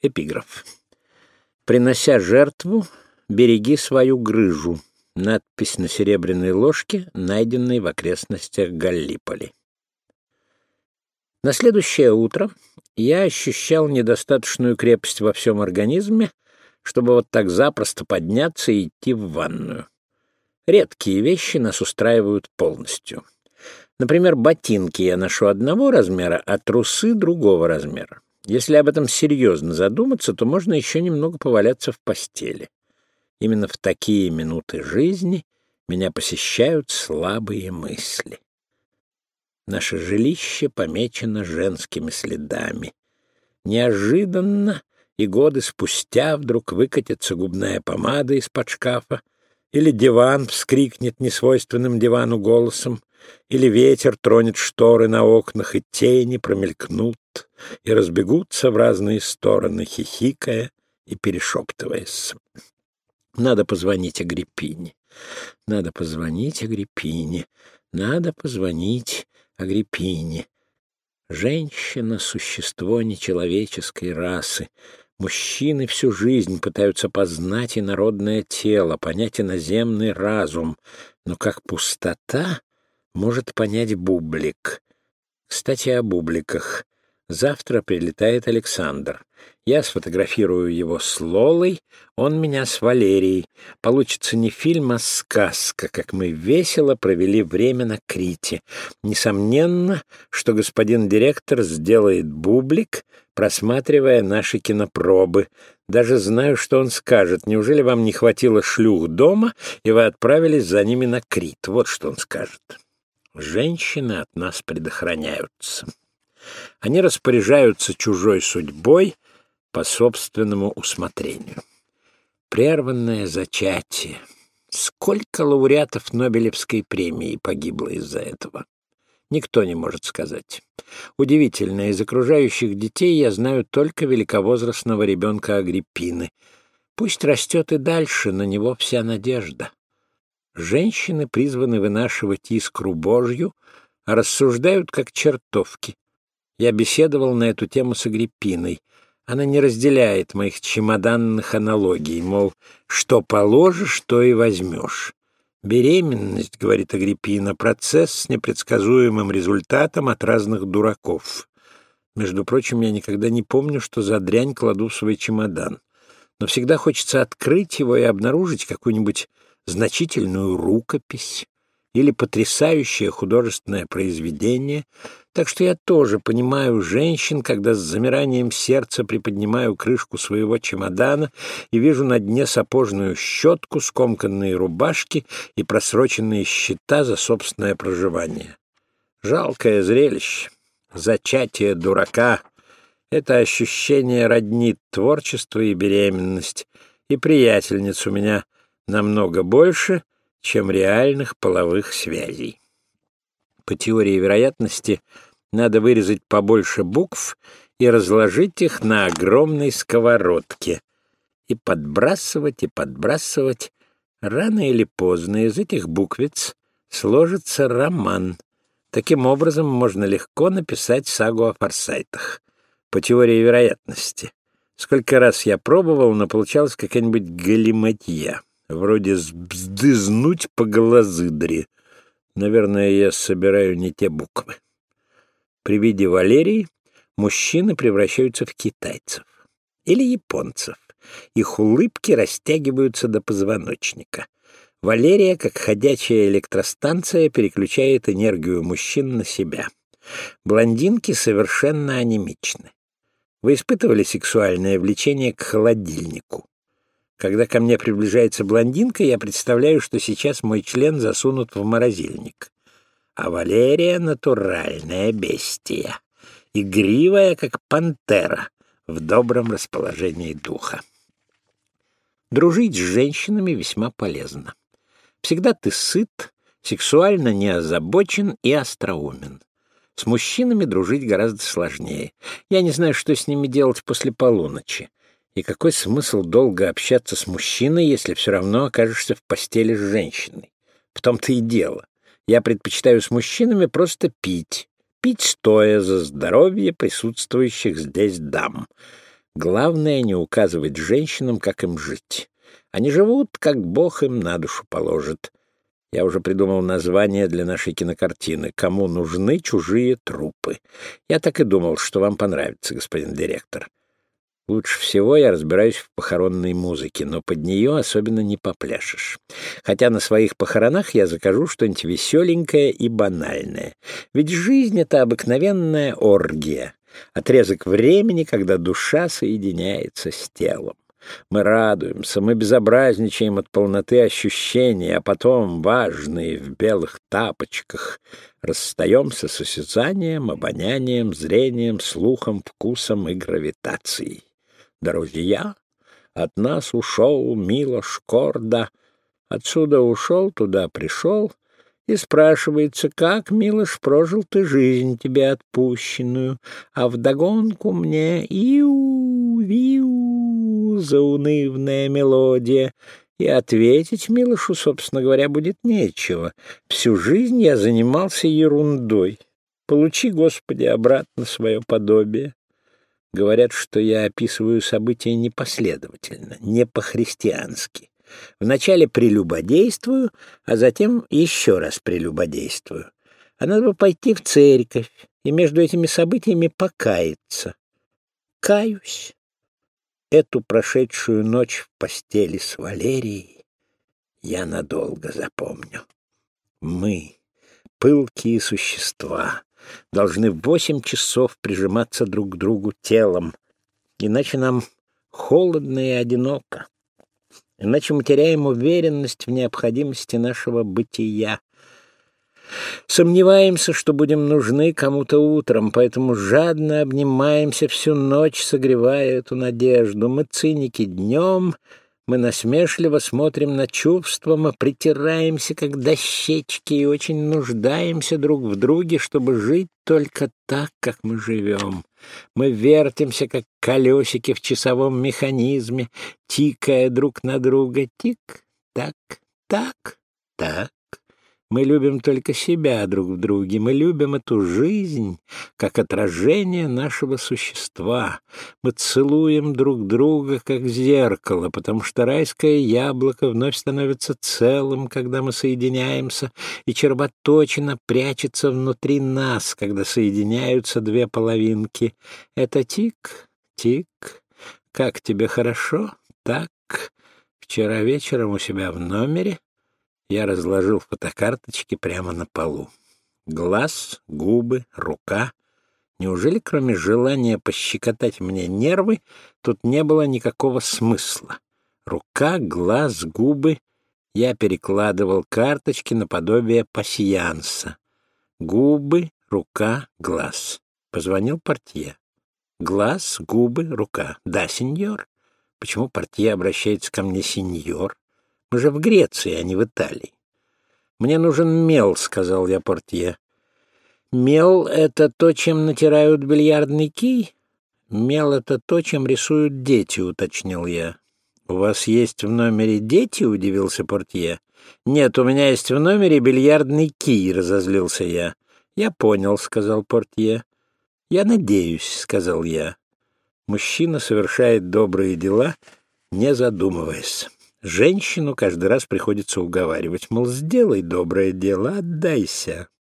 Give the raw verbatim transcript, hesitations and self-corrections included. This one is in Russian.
Эпиграф. «Принося жертву, береги свою грыжу». Надпись на серебряной ложке, найденной в окрестностях Галлиполи. На следующее утро я ощущал недостаточную крепость во всем организме, чтобы вот так запросто подняться и идти в ванную. Редкие вещи нас устраивают полностью. Например, ботинки я ношу одного размера, а трусы другого размера. Если об этом серьезно задуматься, то можно еще немного поваляться в постели. Именно в такие минуты жизни меня посещают слабые мысли. Наше жилище помечено женскими следами. Неожиданно и годы спустя вдруг выкатится губная помада из-под шкафа, или диван вскрикнет несвойственным дивану голосом, или ветер тронет шторы на окнах, и тени промелькнут и разбегутся в разные стороны, хихикая и перешептываясь. Надо позвонить Агриппине. Надо позвонить Агриппине. Надо позвонить Агриппине. Женщина — существо нечеловеческой расы. Мужчины всю жизнь пытаются познать инородное тело, понять иноземный разум. Но как пустота может понять бублик? Кстати, о бубликах. Завтра прилетает Александр. Я сфотографирую его с Лолой, он меня с Валерией. Получится не фильм, а сказка, как мы весело провели время на Крите. Несомненно, что господин директор сделает бублик, просматривая наши кинопробы. Даже знаю, что он скажет. Неужели вам не хватило шлюх дома, и вы отправились за ними на Крит? Вот что он скажет. Женщины от нас предохраняются. Они распоряжаются чужой судьбой по собственному усмотрению. Прерванное зачатие. Сколько лауреатов Нобелевской премии погибло из-за этого? Никто не может сказать. Удивительно, из окружающих детей я знаю только великовозрастного ребенка Агриппины. Пусть растет и дальше, на него вся надежда. Женщины призваны вынашивать искру Божью, а рассуждают как чертовки. Я беседовал на эту тему с Агриппиной. Она не разделяет моих чемоданных аналогий, мол, что положишь, то и возьмешь. Беременность, говорит Агриппина, процесс с непредсказуемым результатом от разных дураков. Между прочим, я никогда не помню, что за дрянь кладу в свой чемодан. Но всегда хочется открыть его и обнаружить какую-нибудь значительную рукопись или потрясающее художественное произведение, так что я тоже понимаю женщин, когда с замиранием сердца приподнимаю крышку своего чемодана и вижу на дне сапожную щетку, скомканные рубашки и просроченные счета за собственное проживание. Жалкое зрелище. Зачатие дурака — это ощущение роднит творчество и беременность, и приятельниц у меня намного больше, чем реальных половых связей. По теории вероятности надо вырезать побольше букв и разложить их на огромной сковородке. И подбрасывать, и подбрасывать. Рано или поздно из этих буквиц сложится роман. Таким образом можно легко написать сагу о Форсайтах. По теории вероятности. Сколько раз я пробовал, но получалась какая-нибудь галиматья. Вроде «сбздызнуть по глазыдре». Наверное, я собираю не те буквы. При виде Валерии мужчины превращаются в китайцев или японцев. Их улыбки растягиваются до позвоночника. Валерия, как ходячая электростанция, переключает энергию мужчин на себя. Блондинки совершенно анемичны. Вы испытывали сексуальное влечение к холодильнику? Когда ко мне приближается блондинка, я представляю, что сейчас мой член засунут в морозильник. А Валерия — натуральная бестия, игривая, как пантера, в добром расположении духа. Дружить с женщинами весьма полезно. Всегда ты сыт, сексуально не озабочен и остроумен. С мужчинами дружить гораздо сложнее. Я не знаю, что с ними делать после полуночи. И какой смысл долго общаться с мужчиной, если все равно окажешься в постели с женщиной? В том-то и дело. Я предпочитаю с мужчинами просто пить. Пить стоя за здоровье присутствующих здесь дам. Главное — не указывать женщинам, как им жить. Они живут, как Бог им на душу положит. Я уже придумал название для нашей кинокартины «Кому нужны чужие трупы». Я так и думал, что вам понравится, господин директор. Лучше всего я разбираюсь в похоронной музыке, но под нее особенно не попляшешь. Хотя на своих похоронах я закажу что-нибудь веселенькое и банальное. Ведь жизнь — это обыкновенная оргия, отрезок времени, когда душа соединяется с телом. Мы радуемся, мы безобразничаем от полноты ощущений, а потом, важные в белых тапочках, расстаемся с осязанием, обонянием, зрением, слухом, вкусом и гравитацией. Друзья, от нас ушел Милош Корда. Отсюда ушел, туда пришел, и спрашивается, как, Милош, прожил ты жизнь тебе отпущенную, а вдогонку мне иу-виу заунывная мелодия. И ответить Милошу, собственно говоря, будет нечего. Всю жизнь я занимался ерундой. Получи, Господи, обратно свое подобие. Говорят, что я описываю события непоследовательно, не по-христиански. Вначале прелюбодействую, а затем еще раз прелюбодействую. А надо бы пойти в церковь и между этими событиями покаяться. Каюсь. Эту прошедшую ночь в постели с Валерией я надолго запомню. Мы, пылкие существа, должны восемь часов прижиматься друг к другу телом, иначе нам холодно и одиноко, иначе мы теряем уверенность в необходимости нашего бытия. Сомневаемся, что будем нужны кому-то утром, поэтому жадно обнимаемся всю ночь, согревая эту надежду. Мы циники днем, мы насмешливо смотрим на чувства, мы притираемся, как дощечки, и очень нуждаемся друг в друге, чтобы жить только так, как мы живем. Мы вертимся, как колесики в часовом механизме, тикая друг на друга. Тик-так, так, так. Мы любим только себя друг в друге, мы любим эту жизнь, как отражение нашего существа. Мы целуем друг друга, как зеркало, потому что райское яблоко вновь становится целым, когда мы соединяемся, и червоточина прячется внутри нас, когда соединяются две половинки. Это тик, тик. Как тебе хорошо? Так. Вчера вечером у себя в номере я разложил фотокарточки прямо на полу. Глаз, губы, рука. Неужели, кроме желания пощекотать мне нервы, тут не было никакого смысла? Рука, глаз, губы. Я перекладывал карточки наподобие пасьянса. Губы, рука, глаз. Позвонил портье. Глаз, губы, рука. Да, сеньор. Почему портье обращается ко мне сеньор? Мы же в Греции, а не в Италии. «Мне нужен мел», — сказал я портье. «Мел — это то, чем натирают бильярдный кий?» «Мел — это то, чем рисуют дети», — уточнил я. «У вас есть в номере дети?» — удивился портье. «Нет, у меня есть в номере бильярдный кий», — разозлился я. «Я понял», — сказал портье. «Я надеюсь», — сказал я. Мужчина совершает добрые дела, не задумываясь. Женщину каждый раз приходится уговаривать, мол, сделай доброе дело, отдайся.